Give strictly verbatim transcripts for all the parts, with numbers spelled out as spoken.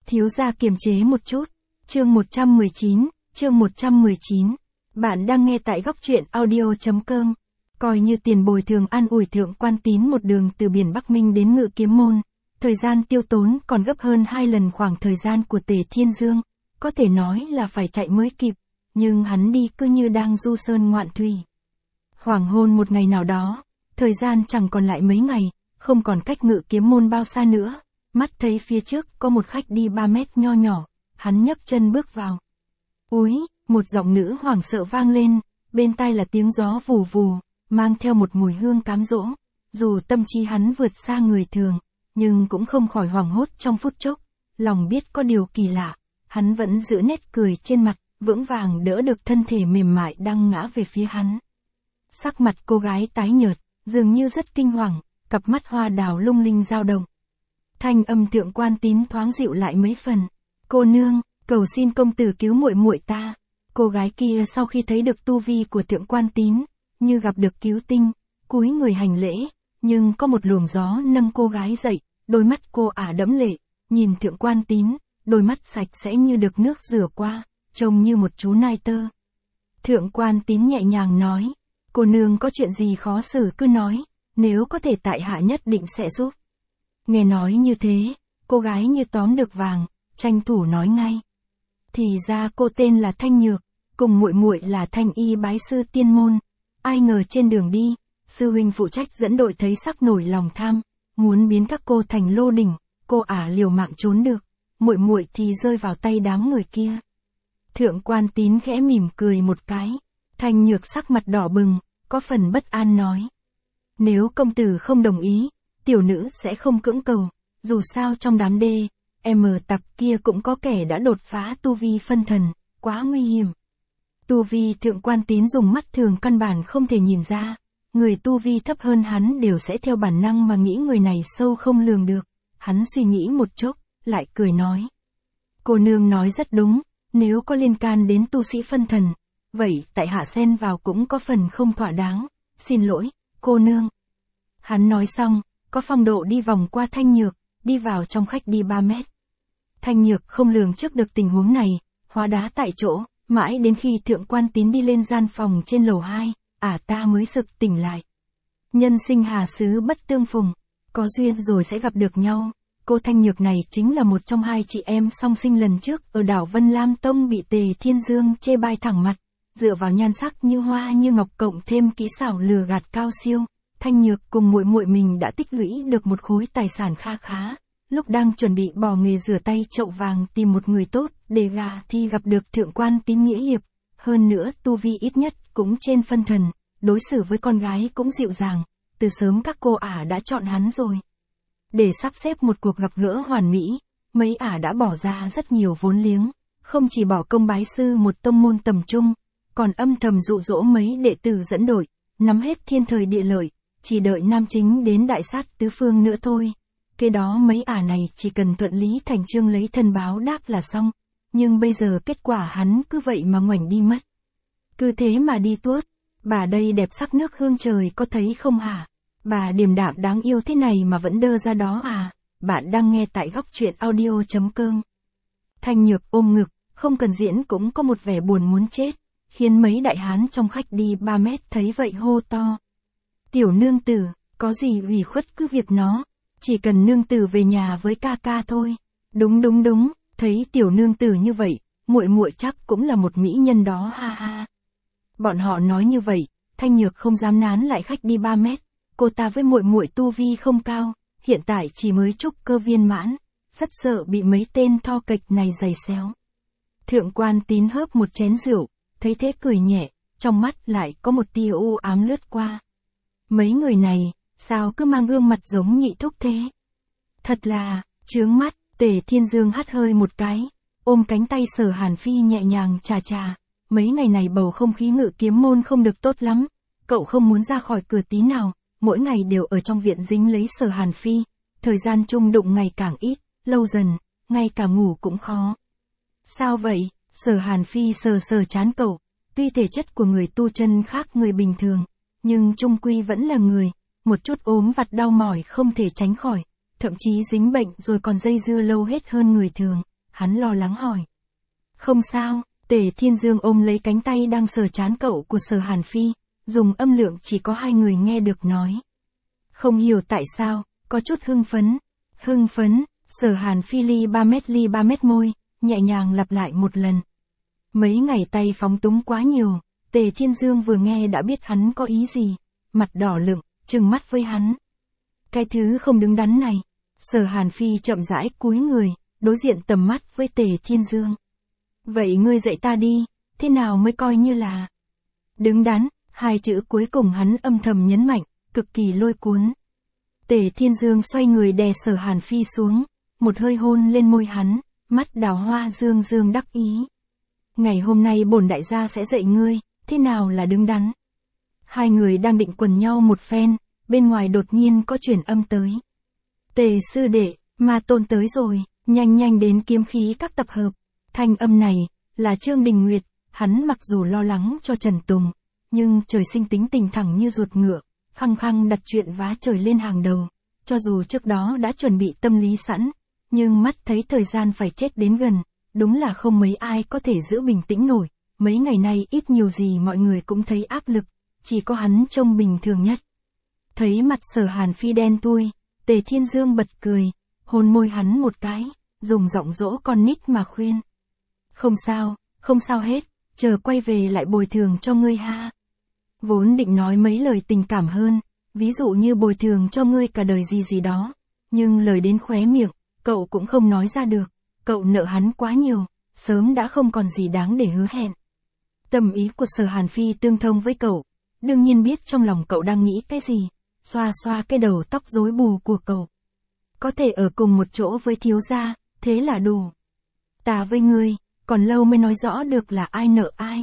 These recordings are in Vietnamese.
Thiếu gia kiềm chế một chút. Chương một trăm mười chín, chương một trăm mười chín. Bạn đang nghe tại góc truyện audio chấm com. Coi như tiền bồi thường an ủi Thượng Quan Tín một đường từ biển Bắc Minh đến Ngự Kiếm Môn, thời gian tiêu tốn còn gấp hơn hai lần khoảng thời gian của Tề Thiên Dương, có thể nói là phải chạy mới kịp, nhưng hắn đi cứ như đang du sơn ngoạn thủy. Hoàng hôn một ngày nào đó, thời gian chẳng còn lại mấy ngày, không còn cách Ngự Kiếm Môn bao xa nữa, mắt thấy phía trước có một khách đi ba mét nho nhỏ, hắn nhấc chân bước vào. Úi, một giọng nữ hoảng sợ vang lên, bên tai là tiếng gió vù vù, mang theo một mùi hương cám dỗ. Dù tâm trí hắn vượt xa người thường, nhưng cũng không khỏi hoảng hốt trong phút chốc, lòng biết có điều kỳ lạ, hắn vẫn giữ nét cười trên mặt, vững vàng đỡ được thân thể mềm mại đang ngã về phía hắn. Sắc mặt cô gái tái nhợt, dường như rất kinh hoàng, cặp mắt hoa đào lung linh dao động. Thanh âm Thượng Quan Tín thoáng dịu lại mấy phần. Cô nương, cầu xin công tử cứu muội muội ta. Cô gái kia sau khi thấy được tu vi của Thượng Quan Tín, như gặp được cứu tinh, cúi người hành lễ, nhưng có một luồng gió nâng cô gái dậy, đôi mắt cô ả đẫm lệ, nhìn Thượng Quan Tín, đôi mắt sạch sẽ như được nước rửa qua, trông như một chú nai tơ. Thượng Quan Tín nhẹ nhàng nói, cô nương có chuyện gì khó xử cứ nói, nếu có thể tại hạ nhất định sẽ giúp. Nghe nói như thế, cô gái như tóm được vàng, tranh thủ nói ngay. Thì ra cô tên là Thanh Nhược, cùng muội muội là Thanh Y bái sư tiên môn. Ai ngờ trên đường đi, sư huynh phụ trách dẫn đội thấy sắc nổi lòng tham, muốn biến các cô thành lô đỉnh, cô ả liều mạng trốn được, muội muội thì rơi vào tay đám người kia. Thượng Quan Tín khẽ mỉm cười một cái, Thanh Nhược sắc mặt đỏ bừng, có phần bất an nói. Nếu công tử không đồng ý, tiểu nữ sẽ không cưỡng cầu, dù sao trong đám đê, em tặc kia cũng có kẻ đã đột phá tu vi phân thần, quá nguy hiểm. Tu vi Thượng Quan Tín dùng mắt thường căn bản không thể nhìn ra, người tu vi thấp hơn hắn đều sẽ theo bản năng mà nghĩ người này sâu không lường được. Hắn suy nghĩ một chốc, lại cười nói. Cô nương nói rất đúng, nếu có liên can đến tu sĩ phân thần, vậy tại hạ xen vào cũng có phần không thỏa đáng, xin lỗi, cô nương. Hắn nói xong, có phong độ đi vòng qua Thanh Nhược, đi vào trong khách đi ba mét. Thanh Nhược không lường trước được tình huống này, hóa đá tại chỗ, mãi đến khi Thượng Quan Tín đi lên gian phòng trên lầu hai, ả ta mới sực tỉnh lại. Nhân sinh hà xứ bất tương phùng, có duyên rồi sẽ gặp được nhau. Cô Thanh Nhược này chính là một trong hai chị em song sinh lần trước ở đảo Vân Lam Tông bị Tề Thiên Dương chê bai thẳng mặt, dựa vào nhan sắc như hoa như ngọc cộng thêm kỹ xảo lừa gạt cao siêu. Thanh Nhược cùng muội muội mình đã tích lũy được một khối tài sản kha khá, lúc đang chuẩn bị bỏ nghề rửa tay chậu vàng tìm một người tốt để gà thì gặp được Thượng Quan Tín nghĩa hiệp, hơn nữa tu vi ít nhất cũng trên phân thần, đối xử với con gái cũng dịu dàng, từ sớm các cô ả đã chọn hắn rồi. Để sắp xếp một cuộc gặp gỡ hoàn mỹ, mấy ả đã bỏ ra rất nhiều vốn liếng, không chỉ bỏ công bái sư một tông môn tầm trung, còn âm thầm dụ dỗ mấy đệ tử dẫn đội, nắm hết thiên thời địa lợi, chỉ đợi nam chính đến đại sát tứ phương nữa thôi. Kế đó mấy ả này chỉ cần thuận lý thành chương lấy thân báo đáp là xong, nhưng bây giờ kết quả hắn cứ vậy mà ngoảnh đi mất. Cứ thế mà đi tuốt, bà đây đẹp sắc nước hương trời có thấy không hả? Bà điềm đạm đáng yêu thế này mà vẫn đơ ra đó à? Bạn đang nghe tại góc truyện audio chấm com. Thanh Nhược ôm ngực, không cần diễn cũng có một vẻ buồn muốn chết, khiến mấy đại hán trong khách đi ba mét thấy vậy hô to. Tiểu nương tử, có gì ủy khuất cứ việc nó, chỉ cần nương tử về nhà với ca ca thôi. Đúng đúng đúng, thấy tiểu nương tử như vậy, muội muội chắc cũng là một mỹ nhân đó ha ha. Bọn họ nói như vậy, Thanh Nhược không dám nán lại khách đi ba mét, cô ta với muội muội tu vi không cao, hiện tại chỉ mới trúc cơ viên mãn, rất sợ bị mấy tên tho kệch này giày xéo. Thượng Quan Tín hớp một chén rượu, thấy thế cười nhẹ, trong mắt lại có một tia u ám lướt qua. Mấy người này, sao cứ mang gương mặt giống nhị thúc thế? Thật là, chướng mắt. Tề Thiên Dương hắt hơi một cái, ôm cánh tay Sở Hàn Phi nhẹ nhàng chà chà. Mấy ngày này bầu không khí Ngự Kiếm Môn không được tốt lắm, cậu không muốn ra khỏi cửa tí nào, mỗi ngày đều ở trong viện dính lấy Sở Hàn Phi, thời gian chung đụng ngày càng ít, lâu dần, ngay cả ngủ cũng khó. Sao vậy? Sở Hàn Phi sờ sờ trán cậu, tuy thể chất của người tu chân khác người bình thường, nhưng chung quy vẫn là người, một chút ốm vặt đau mỏi không thể tránh khỏi, thậm chí dính bệnh rồi còn dây dưa lâu hết hơn người thường, hắn lo lắng hỏi. Không sao, Tề Thiên Dương ôm lấy cánh tay đang sờ trán cậu của Sở Hàn Phi, dùng âm lượng chỉ có hai người nghe được nói. Không hiểu tại sao, có chút hưng phấn. Hưng phấn, Sở Hàn Phi ly ba mét ly ba mét môi, nhẹ nhàng lặp lại một lần. Mấy ngày tay phóng túng quá nhiều, Tề Thiên Dương vừa nghe đã biết hắn có ý gì, mặt đỏ lựng, trừng mắt với hắn. Cái thứ không đứng đắn này. Sở Hàn Phi chậm rãi cúi người, đối diện tầm mắt với Tề Thiên Dương. Vậy ngươi dạy ta đi, thế nào mới coi như là đứng đắn, hai chữ cuối cùng hắn âm thầm nhấn mạnh, cực kỳ lôi cuốn. Tề Thiên Dương xoay người đè Sở Hàn Phi xuống, một hơi hôn lên môi hắn, mắt đào hoa dương dương đắc ý. Ngày hôm nay bổn đại gia sẽ dạy ngươi, thế nào là đứng đắn. Hai người đang định quần nhau một phen, bên ngoài đột nhiên có truyền âm tới. Tề sư đệ, Ma Tôn tới rồi, nhanh nhanh đến kiếm khí các tập hợp. Thanh âm này, là Trương Đình Nguyệt, hắn mặc dù lo lắng cho Trần Tùng, nhưng trời sinh tính tình thẳng như ruột ngựa, khăng khăng đặt chuyện vá trời lên hàng đầu, cho dù trước đó đã chuẩn bị tâm lý sẵn, nhưng mắt thấy thời gian phải chết đến gần, đúng là không mấy ai có thể giữ bình tĩnh nổi, mấy ngày nay ít nhiều gì mọi người cũng thấy áp lực, chỉ có hắn trông bình thường nhất. Thấy mặt Sở Hàn Phi đen thui, Tề Thiên Dương bật cười, hôn môi hắn một cái, dùng giọng dỗ con nít mà khuyên. Không sao, không sao hết, chờ quay về lại bồi thường cho ngươi ha. Vốn định nói mấy lời tình cảm hơn, ví dụ như bồi thường cho ngươi cả đời gì gì đó, nhưng lời đến khóe miệng, cậu cũng không nói ra được, cậu nợ hắn quá nhiều, sớm đã không còn gì đáng để hứa hẹn. Tâm ý của Sở Hàn Phi tương thông với cậu, đương nhiên biết trong lòng cậu đang nghĩ cái gì, xoa xoa cái đầu tóc rối bù của cậu. Có thể ở cùng một chỗ với thiếu gia, thế là đủ. Ta với ngươi, còn lâu mới nói rõ được là ai nợ ai.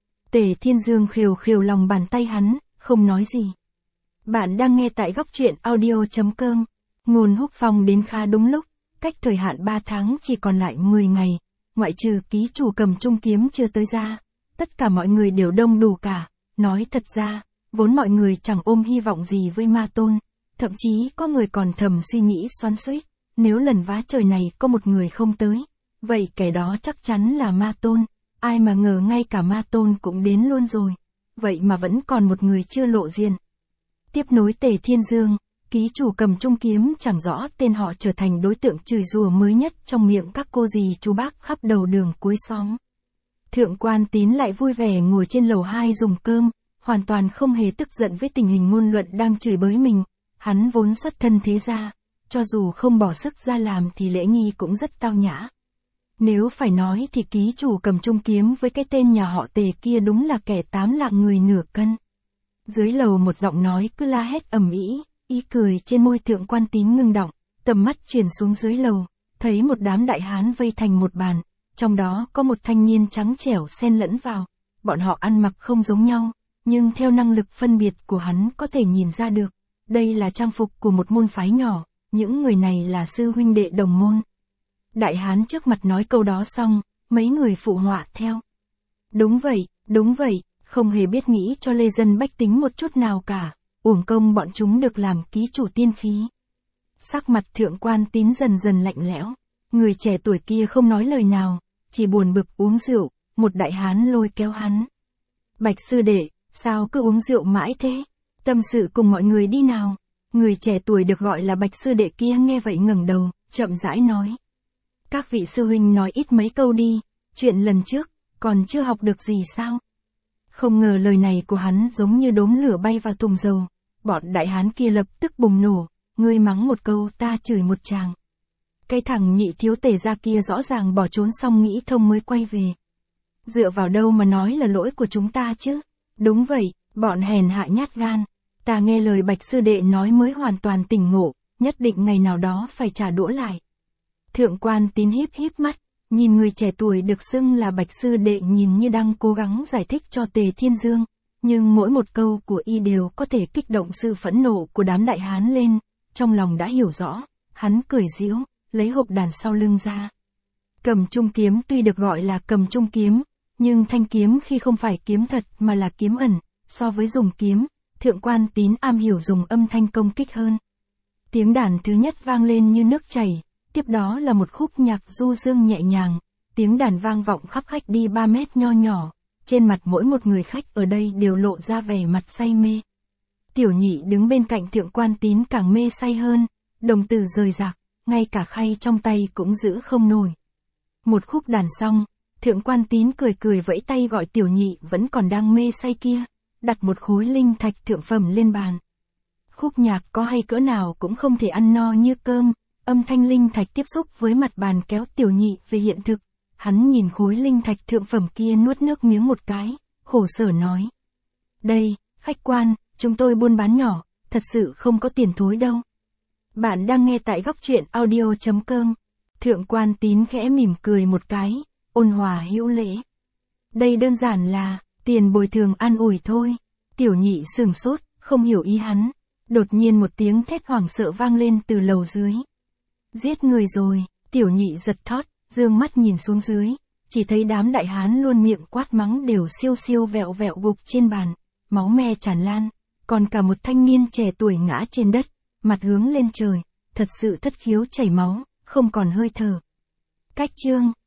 Tề Thiên Dương khều khều lòng bàn tay hắn, không nói gì. Bạn đang nghe tại góc truyện audio chấm com. Ngôn Húc Phong đến khá đúng lúc, cách thời hạn ba tháng chỉ còn lại mười ngày, ngoại trừ ký chủ Cầm Trung Kiếm chưa tới ra. Tất cả mọi người đều đông đủ cả, nói thật ra, vốn mọi người chẳng ôm hy vọng gì với Ma Tôn, thậm chí có người còn thầm suy nghĩ xoắn xuýt, nếu lần vá trời này có một người không tới, vậy kẻ đó chắc chắn là Ma Tôn, ai mà ngờ ngay cả Ma Tôn cũng đến luôn rồi, vậy mà vẫn còn một người chưa lộ diện. Tiếp nối Tề Thiên Dương, ký chủ Cầm Trung Kiếm chẳng rõ tên họ trở thành đối tượng chửi rủa mới nhất trong miệng các cô dì chú bác khắp đầu đường cuối xóm. Thượng quan Tín lại vui vẻ ngồi trên lầu hai dùng cơm, hoàn toàn không hề tức giận với tình hình ngôn luận đang chửi bới mình, hắn vốn xuất thân thế gia, cho dù không bỏ sức ra làm thì lễ nghi cũng rất tao nhã. Nếu phải nói thì ký chủ Cầm Trung Kiếm với cái tên nhà họ Tề kia đúng là kẻ tám lạng người nửa cân. Dưới lầu một giọng nói cứ la hét ầm ĩ, ý cười trên môi Thượng quan Tín ngưng đọng, tầm mắt chuyển xuống dưới lầu, thấy một đám đại hán vây thành một bàn, trong đó có một thanh niên trắng trẻo xen lẫn vào, bọn họ ăn mặc không giống nhau, nhưng theo năng lực phân biệt của hắn có thể nhìn ra được, đây là trang phục của một môn phái nhỏ, những người này là sư huynh đệ đồng môn. Đại hán trước mặt nói câu đó xong, mấy người phụ họa theo. Đúng vậy, đúng vậy, không hề biết nghĩ cho lê dân bách tính một chút nào cả, uổng công bọn chúng được làm ký chủ tiên khí. Sắc mặt Thượng quan Tín dần dần lạnh lẽo, người trẻ tuổi kia không nói lời nào, chỉ buồn bực uống rượu, một đại hán lôi kéo hắn. Bạch sư đệ, sao cứ uống rượu mãi thế? Tâm sự cùng mọi người đi nào. Người trẻ tuổi được gọi là Bạch sư đệ kia nghe vậy ngẩng đầu, chậm rãi nói. Các vị sư huynh nói ít mấy câu đi, chuyện lần trước, còn chưa học được gì sao? Không ngờ lời này của hắn giống như đốm lửa bay vào thùng dầu, bọn đại hán kia lập tức bùng nổ, ngươi mắng một câu ta chửi một tràng. Cái thằng nhị thiếu Tề gia kia rõ ràng bỏ trốn xong nghĩ thông mới quay về. Dựa vào đâu mà nói là lỗi của chúng ta chứ? Đúng vậy, bọn hèn hạ nhát gan. Ta nghe lời Bạch sư đệ nói mới hoàn toàn tỉnh ngộ, nhất định ngày nào đó phải trả đũa lại. Thượng quan Tín híp híp mắt, nhìn người trẻ tuổi được xưng là Bạch sư đệ nhìn như đang cố gắng giải thích cho Tề Thiên Dương, nhưng mỗi một câu của y đều có thể kích động sự phẫn nộ của đám đại hán lên, trong lòng đã hiểu rõ, hắn cười giễu, lấy hộp đàn sau lưng ra. Cầm Trung Kiếm tuy được gọi là Cầm Trung Kiếm, nhưng thanh kiếm khi không phải kiếm thật mà là kiếm ẩn, so với dùng kiếm, Thượng quan Tín am hiểu dùng âm thanh công kích hơn. Tiếng đàn thứ nhất vang lên như nước chảy, Tiếp đó là một khúc nhạc du dương nhẹ nhàng, tiếng đàn vang vọng khắp khách đi ba mét nho nhỏ, trên mặt mỗi một người khách ở đây đều lộ ra vẻ mặt say mê. Tiểu Nhị đứng bên cạnh Thượng Quan Tín càng mê say hơn, đồng tử rời rạc, ngay cả khay trong tay cũng giữ không nổi. Một khúc đàn xong, Thượng Quan Tín cười cười vẫy tay gọi Tiểu Nhị vẫn còn đang mê say kia, đặt một khối linh thạch thượng phẩm lên bàn. Khúc nhạc có hay cỡ nào cũng không thể ăn no như cơm, âm thanh linh thạch tiếp xúc với mặt bàn kéo Tiểu Nhị về hiện thực. Hắn nhìn khối linh thạch thượng phẩm kia nuốt nước miếng một cái, khổ sở nói. Đây, khách quan, chúng tôi buôn bán nhỏ, thật sự không có tiền thối đâu. Bạn đang nghe tại góc truyện audio chấm com. Thượng Quan Tín khẽ mỉm cười một cái, ôn hòa hữu lễ. Đây đơn giản là, tiền bồi thường an ủi thôi. Tiểu Nhị sừng sốt, không hiểu ý hắn. Đột nhiên một tiếng thét hoảng sợ vang lên từ lầu dưới. Giết người rồi, Tiểu Nhị giật thót, dương mắt nhìn xuống dưới, chỉ thấy đám đại hán luôn miệng quát mắng đều siêu siêu vẹo vẹo gục trên bàn, máu me tràn lan, còn cả một thanh niên trẻ tuổi ngã trên đất, mặt hướng lên trời, thật sự thất khiếu chảy máu, không còn hơi thở. Cách chương